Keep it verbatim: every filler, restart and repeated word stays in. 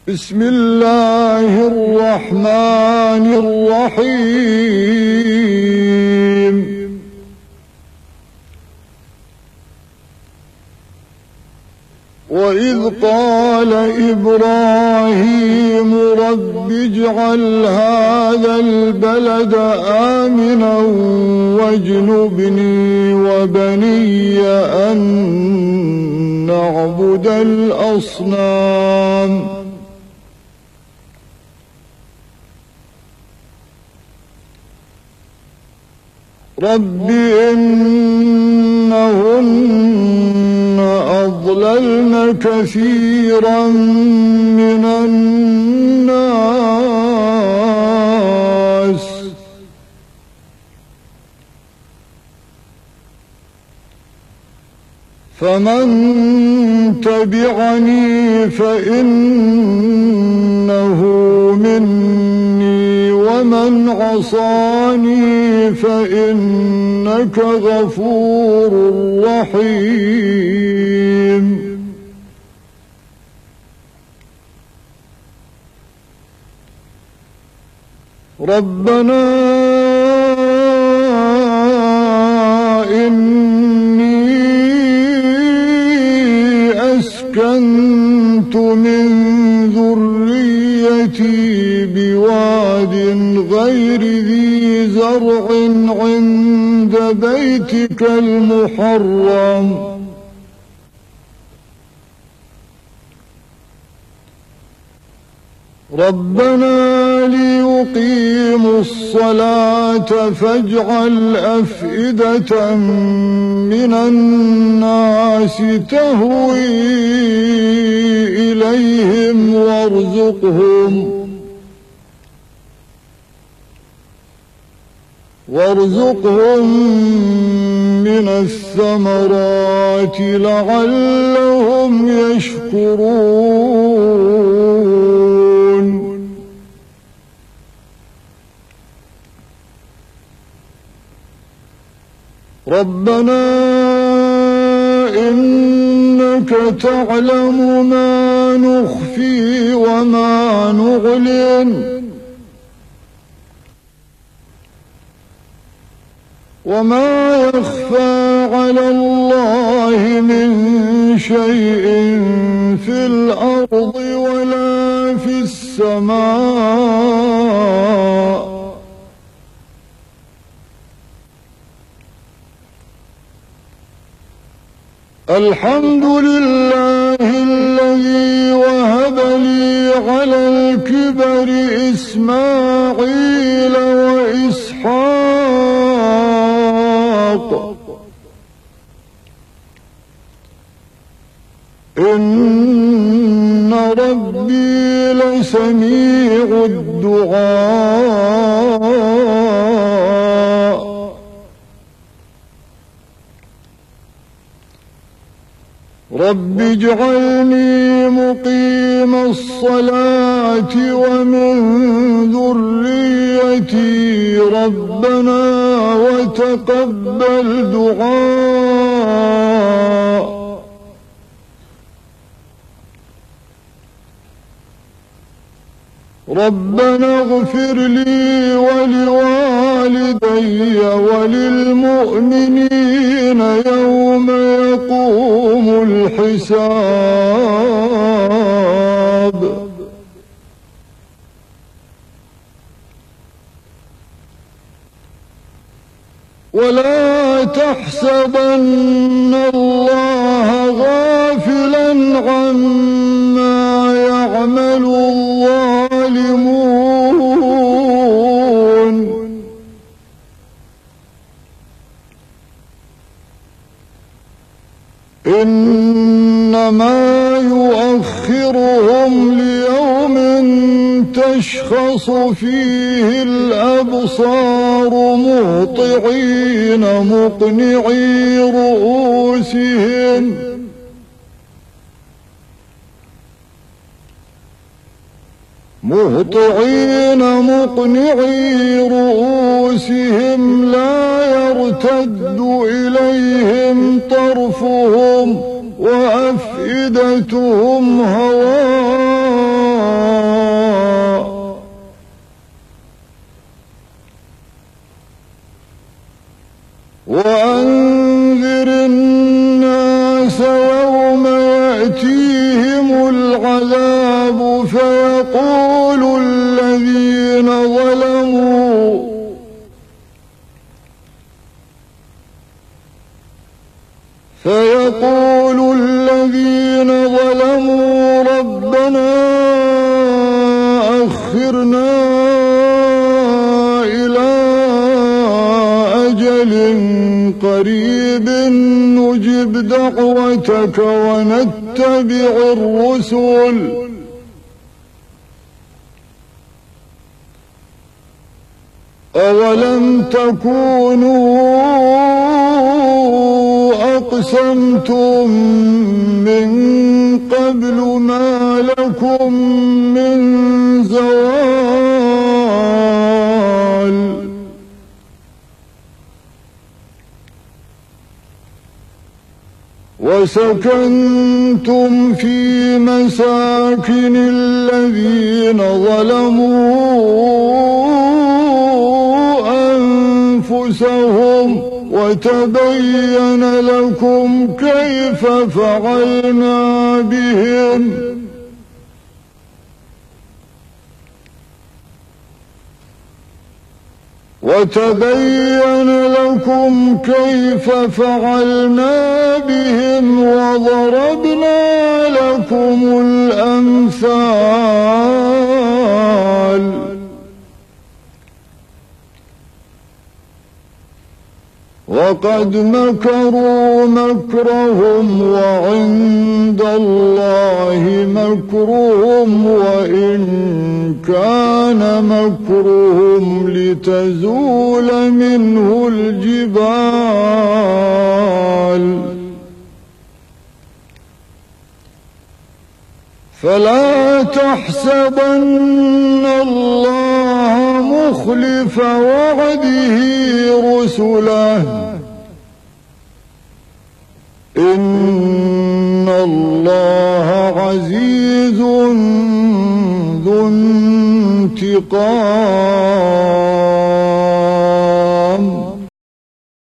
بسم الله الرحمن الرحيم وإذ قال إبراهيم رب اجعل هذا البلد آمنا واجنبني وبني أن نعبد الأصنام رب إنهن أضللن كثيرا من الناس فمن تبعني فإنه مني ومن عصاني فإنك غفور رحيم ربنا إني أسكنت من ذريتي بواد غير ذي زرع عند بيتك المحرم ربنا ليقيموا الصلاة فاجعل أفئدة من الناس تهوي إليهم وارزقهم وارزقهم من الثمرات لعلهم يشكرون ربنا إنك تعلم ما نخفي وما نعلن وما يخفى على الله من شيء في الأرض ولا في السماء الحمد لله الذي وهب لي على الكبر إسماعيل وإسحاق إن ربي لسميع الدعاء رب اجعلني مقيم الصلاة ومن ذريتي ربنا وتقبل دعاء ربنا اغفر لي ولوالدي وللمؤمنين يوم يقوم الحساب ولا تحسبن الله غافلا عما يعمل الظالمون إنما يؤخرهم ليوم تشخص فيه الأبصار مهطعين مقنعي رؤوسهم مهطعين مقنعي رؤوسهم لا يرتد إليهم طرفهم وأفئدتهم هواء يأتيهم العذاب فيقول الذين ظلموا فيقول الذين ظلموا ربنا أخرنا إلى أجل قريب نجب دعوتك ونتبع الرسل أولم تكونوا أقسمتم من قبل ما لكم من زوال وسكنتم في مساكن الذين ظلموا أنفسهم وتبين لكم كيف فعلنا بهم وتبين لكم كيف فعلنا بهم وضربنا لكم الأمثال وقد مكروا مكرهم وعند الله مكرهم وإن كان مكرهم لتزول منه الجبال فلا تحسبن الله مخلف وعده رسله إن الله عزيز ذو انتقام